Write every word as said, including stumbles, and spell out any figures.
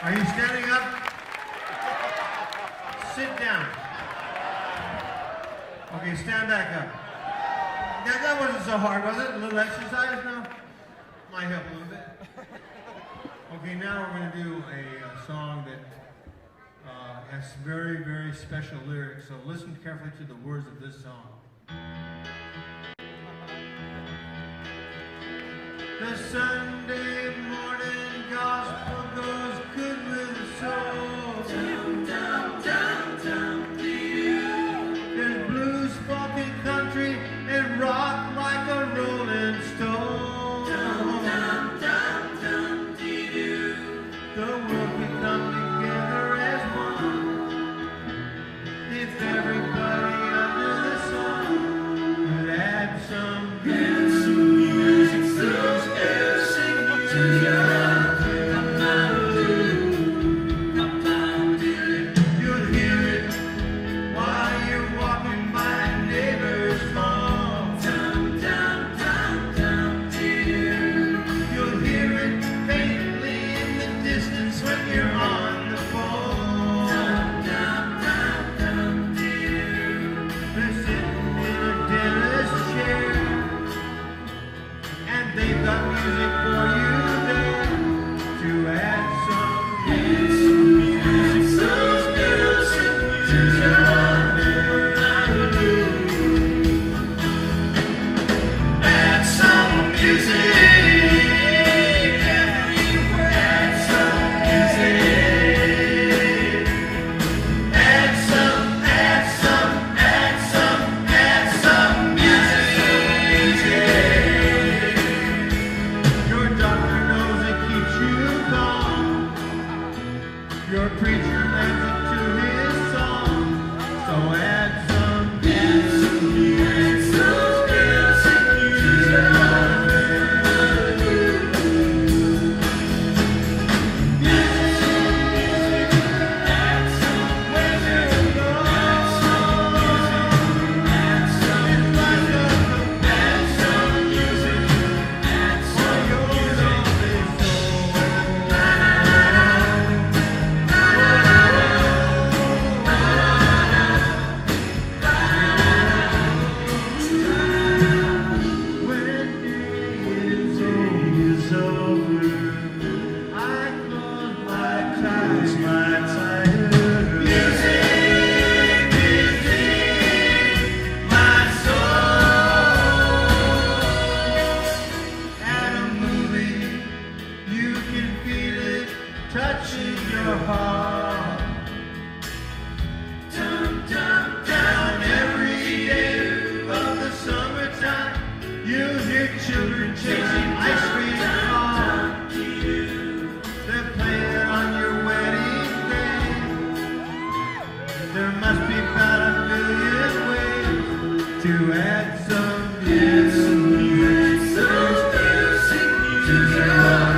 Are you standing up? Sit down. Okay, stand back up. Now that wasn't so hard, was it? A little exercise now? Might help a little bit. Okay, now we're going to do a, a song that uh, has very, very special lyrics, so listen carefully to the words of this song. The Sunday morning gospel goes good with the soul. Down, down, down, down to you. There's blues, folk, and country, and rock like a rolling stone. Down, down, down, down to you. The world can come together as one. If everybody under the sun would add some good, some music, so you'll hear it while you're walking by a neighbor's home. Down, down, down, down to you. You'll hear it faintly in the distance when you're on the phone. Down, down, down, down to you. They're sitting in a dentist's chair, and they've got music for you there to add some music, music, some music to your day. Add some music everywhere. Add some music. Add some, add some, add some, add some music. Your doctor knows it keeps you calm. Your preacher lends it to his song. So add some, add some music, some music to your day. Music, add some when you go. Add some, it's like a add some music. For your lonely soul. When day is over, I close my eyes, my tired. Music, music, my soul. At a movie, you can feel it touching your heart. Down, down, down every day of the summertime, you hear children chasing ice cream cars. They're playing on your wedding day. There must be about a million ways to add some music, some music to your